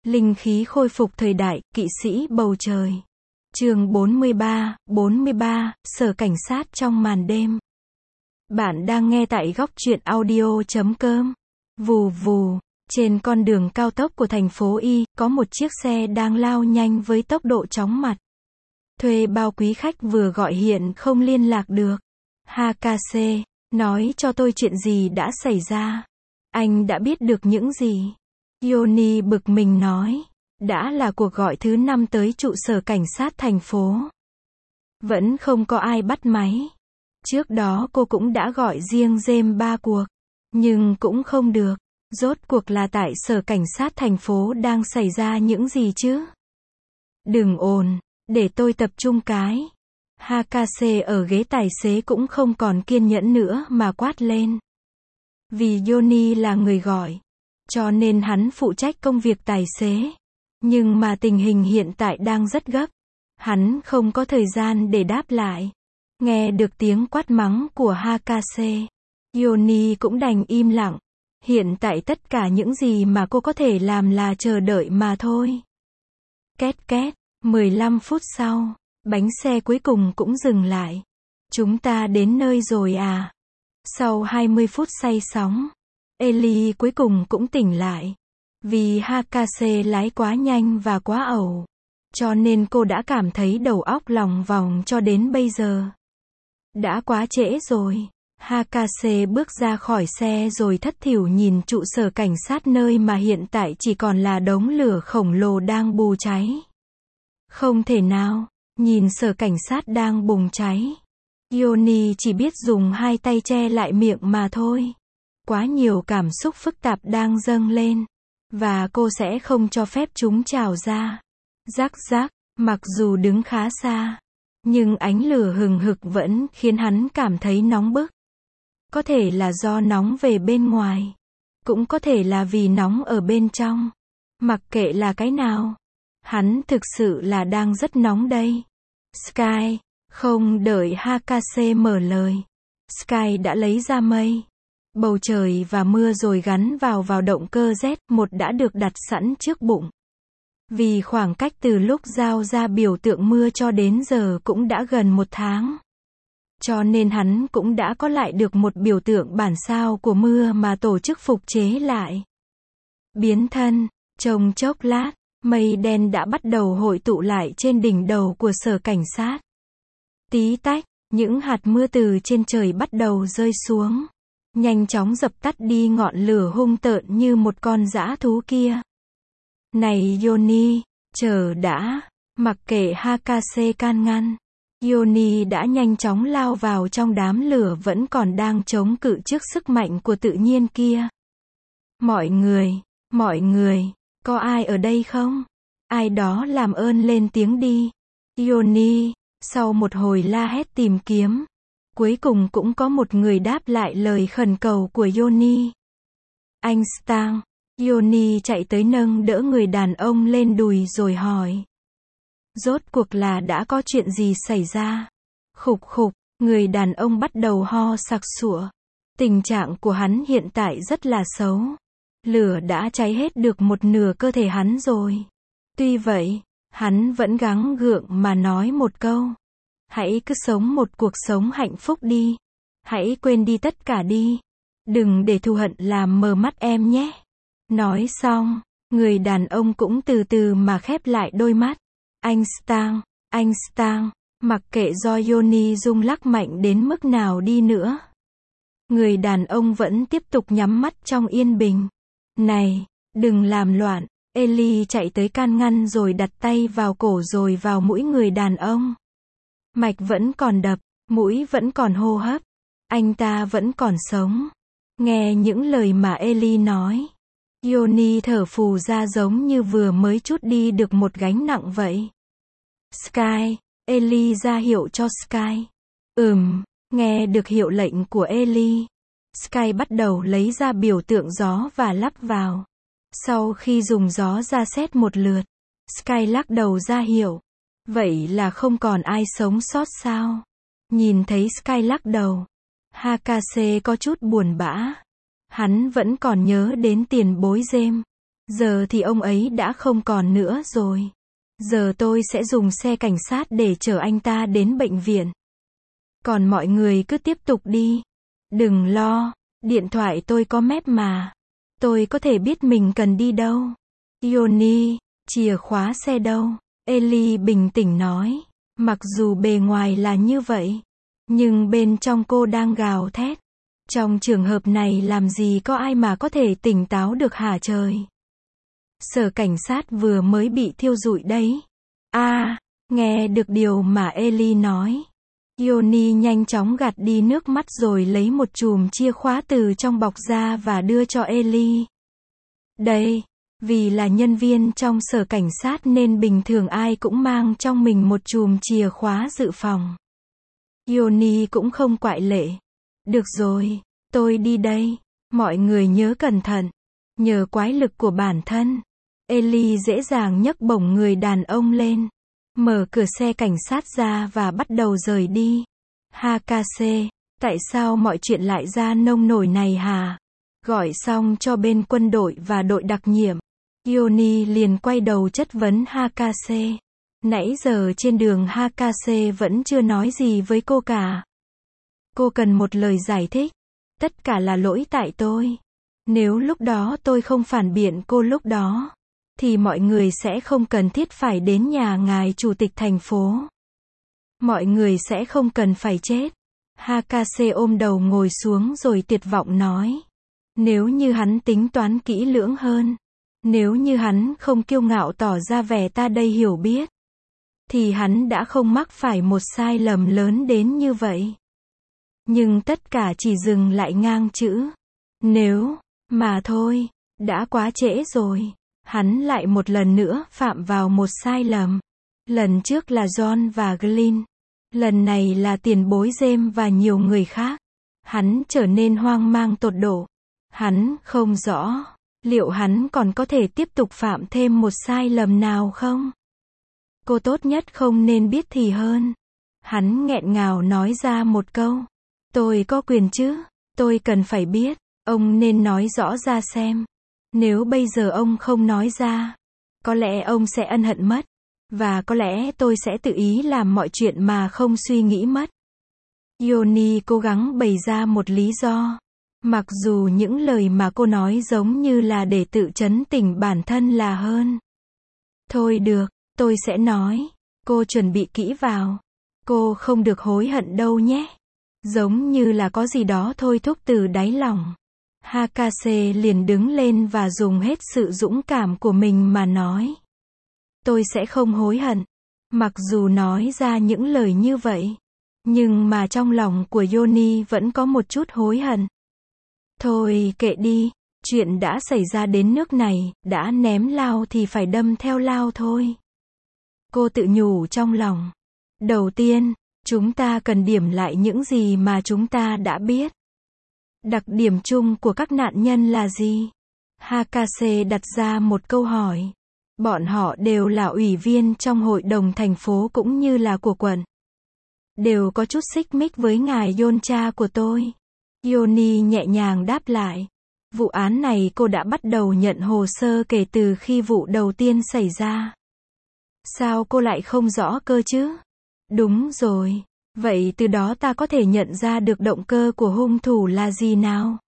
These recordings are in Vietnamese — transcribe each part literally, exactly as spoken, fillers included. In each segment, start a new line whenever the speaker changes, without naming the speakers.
Linh khí khôi phục thời đại, kỵ sĩ bầu trời. Chương bốn mươi ba, bốn mươi ba, Sở Cảnh sát trong màn đêm. Bạn đang nghe tại góc truyện audio chấm com. Vù vù, trên con đường cao tốc của thành phố Y, có một chiếc xe đang lao nhanh với tốc độ chóng mặt. Thuê bao quý khách vừa gọi hiện không liên lạc được. hát ca xê, nói cho tôi chuyện gì đã xảy ra. Anh đã biết được những gì? Johnny bực mình nói. Đã là cuộc gọi thứ năm tới trụ sở cảnh sát thành phố. Vẫn không có ai bắt máy. Trước đó cô cũng đã gọi riêng James ba cuộc. Nhưng cũng không được. Rốt cuộc là tại sở cảnh sát thành phố đang xảy ra những gì chứ? Đừng ồn, để tôi tập trung cái. hát ca xê ở ghế tài xế cũng không còn kiên nhẫn nữa mà quát lên. Vì Johnny là người gọi, cho nên hắn phụ trách công việc tài xế. Nhưng mà tình hình hiện tại đang rất gấp. Hắn không có thời gian để đáp lại. Nghe được tiếng quát mắng của hát ca xê, Johnny cũng đành im lặng. Hiện tại tất cả những gì mà cô có thể làm là chờ đợi mà thôi. Két két, mười lăm phút sau, bánh xe cuối cùng cũng dừng lại. Chúng ta đến nơi rồi à? Sau hai mươi phút say sóng, Ellie cuối cùng cũng tỉnh lại. Vì hát ca xê lái quá nhanh và quá ẩu, cho nên cô đã cảm thấy đầu óc lòng vòng cho đến bây giờ. Đã quá trễ rồi. hát ca xê bước ra khỏi xe rồi thất thểu nhìn trụ sở cảnh sát nơi mà hiện tại chỉ còn là đống lửa khổng lồ đang bùng cháy. Không thể nào, nhìn sở cảnh sát đang bùng cháy. Johnny chỉ biết dùng hai tay che lại miệng mà thôi. Quá nhiều cảm xúc phức tạp đang dâng lên. Và cô sẽ không cho phép chúng trào ra. Rắc rắc, mặc dù đứng khá xa, nhưng ánh lửa hừng hực vẫn khiến hắn cảm thấy nóng bức. Có thể là do nóng về bên ngoài. Cũng có thể là vì nóng ở bên trong. Mặc kệ là cái nào, hắn thực sự là đang rất nóng đây. Sky, không đợi hát ca xê mở lời. Sky đã lấy ra mây, bầu trời và mưa rồi gắn vào vào động cơ Z một đã được đặt sẵn trước bụng. Vì khoảng cách từ lúc giao ra biểu tượng mưa cho đến giờ cũng đã gần một tháng. Cho nên hắn cũng đã có lại được một biểu tượng bản sao của mưa mà tổ chức phục chế lại. Biến thân, trong chốc lát, mây đen đã bắt đầu hội tụ lại trên đỉnh đầu của sở cảnh sát. Tí tách, những hạt mưa từ trên trời bắt đầu rơi xuống. Nhanh chóng dập tắt đi ngọn lửa hung tợn như một con dã thú kia. Này Johnny, chờ đã, mặc kệ hát ca xê can ngăn. Johnny đã nhanh chóng lao vào trong đám lửa vẫn còn đang chống cự trước sức mạnh của tự nhiên kia. Mọi người, mọi người, có ai ở đây không? Ai đó làm ơn lên tiếng đi. Johnny, sau một hồi la hét tìm kiếm, cuối cùng cũng có một người đáp lại lời khẩn cầu của Johnny. Anh Stang. Johnny chạy tới nâng đỡ người đàn ông lên đùi rồi hỏi. Rốt cuộc là đã có chuyện gì xảy ra? Khục khục, người đàn ông bắt đầu ho sặc sụa. Tình trạng của hắn hiện tại rất là xấu. Lửa đã cháy hết được một nửa cơ thể hắn rồi. Tuy vậy, hắn vẫn gắng gượng mà nói một câu. Hãy cứ sống một cuộc sống hạnh phúc đi. Hãy quên đi tất cả đi. Đừng để thù hận làm mờ mắt em nhé. Nói xong, người đàn ông cũng từ từ mà khép lại đôi mắt. Anh Stang, anh Stang, mặc kệ do Johnny rung lắc mạnh đến mức nào đi nữa. Người đàn ông vẫn tiếp tục nhắm mắt trong yên bình. Này, đừng làm loạn. Ellie chạy tới can ngăn rồi đặt tay vào cổ rồi vào mũi người đàn ông. Mạch vẫn còn đập, mũi vẫn còn hô hấp. Anh ta vẫn còn sống. Nghe những lời mà Ellie nói, Johnny thở phù ra giống như vừa mới trút đi được một gánh nặng vậy. Sky, Ellie ra hiệu cho Sky. Ừm, nghe được hiệu lệnh của Ellie, Sky bắt đầu lấy ra biểu tượng gió và lắp vào. Sau khi dùng gió ra xét một lượt, Sky lắc đầu ra hiệu. Vậy là không còn ai sống sót sao? Nhìn thấy Sky lắc đầu, hát ca xê có chút buồn bã. Hắn vẫn còn nhớ đến tiền bối James. Giờ thì ông ấy đã không còn nữa rồi. Giờ tôi sẽ dùng xe cảnh sát để chở anh ta đến bệnh viện. Còn mọi người cứ tiếp tục đi. Đừng lo, điện thoại tôi có map mà. Tôi có thể biết mình cần đi đâu. Johnny, chìa khóa xe đâu? Ellie bình tĩnh nói. Mặc dù bề ngoài là như vậy, nhưng bên trong cô đang gào thét. Trong trường hợp này làm gì có ai mà có thể tỉnh táo được hả trời? Sở cảnh sát vừa mới bị thiêu rụi đấy. À, nghe được điều mà Ellie nói. Johnny nhanh chóng gạt đi nước mắt rồi lấy một chùm chìa khóa từ trong bọc ra và đưa cho Ellie. Đây, vì là nhân viên trong sở cảnh sát nên bình thường ai cũng mang trong mình một chùm chìa khóa dự phòng. Johnny cũng không ngoại lệ. Được rồi, tôi đi đây. Mọi người nhớ cẩn thận. Nhờ quái lực của bản thân, Ellie dễ dàng nhấc bổng người đàn ông lên, mở cửa xe cảnh sát ra và bắt đầu rời đi. Hakase, tại sao mọi chuyện lại ra nông nổi này hả? Gọi xong cho bên quân đội và đội đặc nhiệm, Johnny liền quay đầu chất vấn Hakase. Nãy giờ trên đường Hakase vẫn chưa nói gì với cô cả. Cô cần một lời giải thích. Tất cả là lỗi tại tôi. Nếu lúc đó tôi không phản biện cô lúc đó, thì mọi người sẽ không cần thiết phải đến nhà ngài chủ tịch thành phố. Mọi người sẽ không cần phải chết. Hakase ôm đầu ngồi xuống rồi tuyệt vọng nói. Nếu như hắn tính toán kỹ lưỡng hơn, nếu như hắn không kiêu ngạo tỏ ra vẻ ta đây hiểu biết, thì hắn đã không mắc phải một sai lầm lớn đến như vậy. Nhưng tất cả chỉ dừng lại ngang chữ nếu, mà thôi, đã quá trễ rồi. Hắn lại một lần nữa phạm vào một sai lầm. Lần trước là John và Glynn. Lần này là tiền bối James và nhiều người khác. Hắn trở nên hoang mang tột độ. Hắn không rõ, liệu hắn còn có thể tiếp tục phạm thêm một sai lầm nào không? Cô tốt nhất không nên biết thì hơn. Hắn nghẹn ngào nói ra một câu. Tôi có quyền chứ, tôi cần phải biết. Ông nên nói rõ ra xem. Nếu bây giờ ông không nói ra, có lẽ ông sẽ ân hận mất. Và có lẽ tôi sẽ tự ý làm mọi chuyện mà không suy nghĩ mất. Johnny cố gắng bày ra một lý do. Mặc dù những lời mà cô nói giống như là để tự trấn tĩnh bản thân là hơn. Thôi được, tôi sẽ nói. Cô chuẩn bị kỹ vào. Cô không được hối hận đâu nhé. Giống như là có gì đó thôi thúc từ đáy lòng. Hakase liền đứng lên và dùng hết sự dũng cảm của mình mà nói. Tôi sẽ không hối hận. Mặc dù nói ra những lời như vậy, nhưng mà trong lòng của Johnny vẫn có một chút hối hận. Thôi kệ đi, chuyện đã xảy ra đến nước này, đã ném lao thì phải đâm theo lao thôi. Cô tự nhủ trong lòng. Đầu tiên, chúng ta cần điểm lại những gì mà chúng ta đã biết. Đặc điểm chung của các nạn nhân là gì? Hakase đặt ra một câu hỏi. Bọn họ đều là ủy viên trong hội đồng thành phố cũng như là của quận. Đều có chút xích mích với ngài Yon cha của tôi. Johnny nhẹ nhàng đáp lại. Vụ án này cô đã bắt đầu nhận hồ sơ kể từ khi vụ đầu tiên xảy ra. Sao cô lại không rõ cơ chứ? Đúng rồi. Vậy từ đó ta có thể nhận ra được động cơ của hung thủ là gì nào?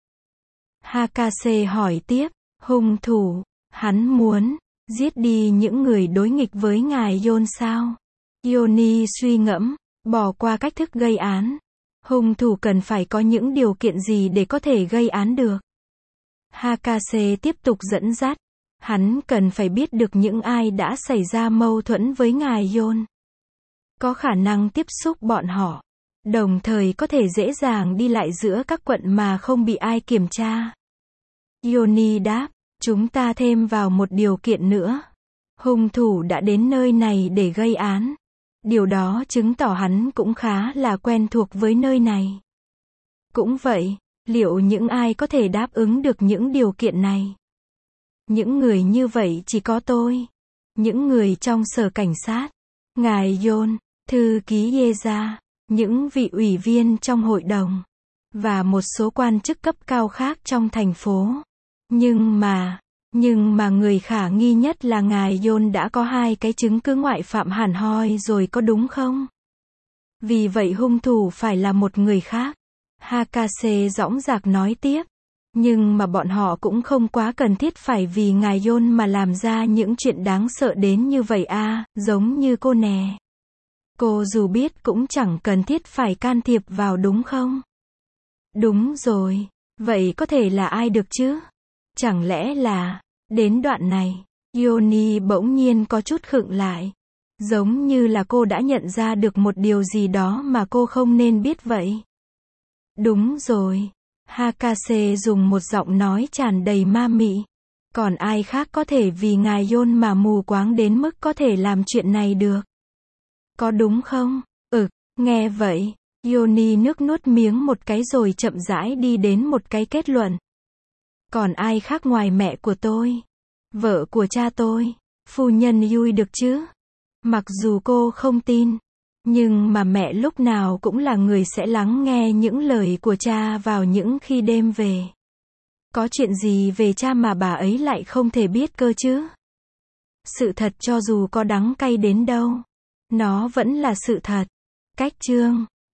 Hakase hỏi tiếp. Hung thủ, hắn muốn giết đi những người đối nghịch với ngài Yon sao? Johnny suy ngẫm, bỏ qua cách thức gây án. Hung thủ cần phải có những điều kiện gì để có thể gây án được? Hakase tiếp tục dẫn dắt. Hắn cần phải biết được những ai đã xảy ra mâu thuẫn với ngài Yon. Có khả năng tiếp xúc bọn họ. Đồng thời có thể dễ dàng đi lại giữa các quận mà không bị ai kiểm tra. Johnny đáp. Chúng ta thêm vào một điều kiện nữa. Hung thủ đã đến nơi này để gây án. Điều đó chứng tỏ hắn cũng khá là quen thuộc với nơi này. Cũng vậy, liệu những ai có thể đáp ứng được những điều kiện này? Những người như vậy chỉ có tôi. Những người trong sở cảnh sát. Ngài Yon, thư ký Yeza, những vị ủy viên trong hội đồng. Và một số quan chức cấp cao khác trong thành phố. Nhưng mà, Nhưng mà người khả nghi nhất là ngài Yon đã có hai cái chứng cứ ngoại phạm hẳn hoi rồi có đúng không? Vì vậy hung thủ phải là một người khác. Hakase dõng dạc nói tiếp. Nhưng mà bọn họ cũng không quá cần thiết phải vì ngài Yon mà làm ra những chuyện đáng sợ đến như vậy à, giống như cô nè. Cô dù biết cũng chẳng cần thiết phải can thiệp vào đúng không? Đúng rồi. Vậy có thể là ai được chứ? Chẳng lẽ là... Đến đoạn này, Yoni bỗng nhiên có chút khựng lại. Giống như là cô đã nhận ra được một điều gì đó mà cô không nên biết vậy. Đúng rồi. Hakase dùng một giọng nói tràn đầy ma mị. Còn ai khác có thể vì ngài Yon mà mù quáng đến mức có thể làm chuyện này được? Có đúng không? Ừ, nghe vậy, Yoni nước nuốt miếng một cái rồi chậm rãi đi đến một cái kết luận. Còn ai khác ngoài mẹ của tôi? Vợ của cha tôi? Phu nhân Yui được chứ? Mặc dù cô không tin, nhưng mà mẹ lúc nào cũng là người sẽ lắng nghe những lời của cha vào những khi đêm về. Có chuyện gì về cha mà bà ấy lại không thể biết cơ chứ? Sự thật cho dù có đắng cay đến đâu, nó vẫn là sự thật. Cách chương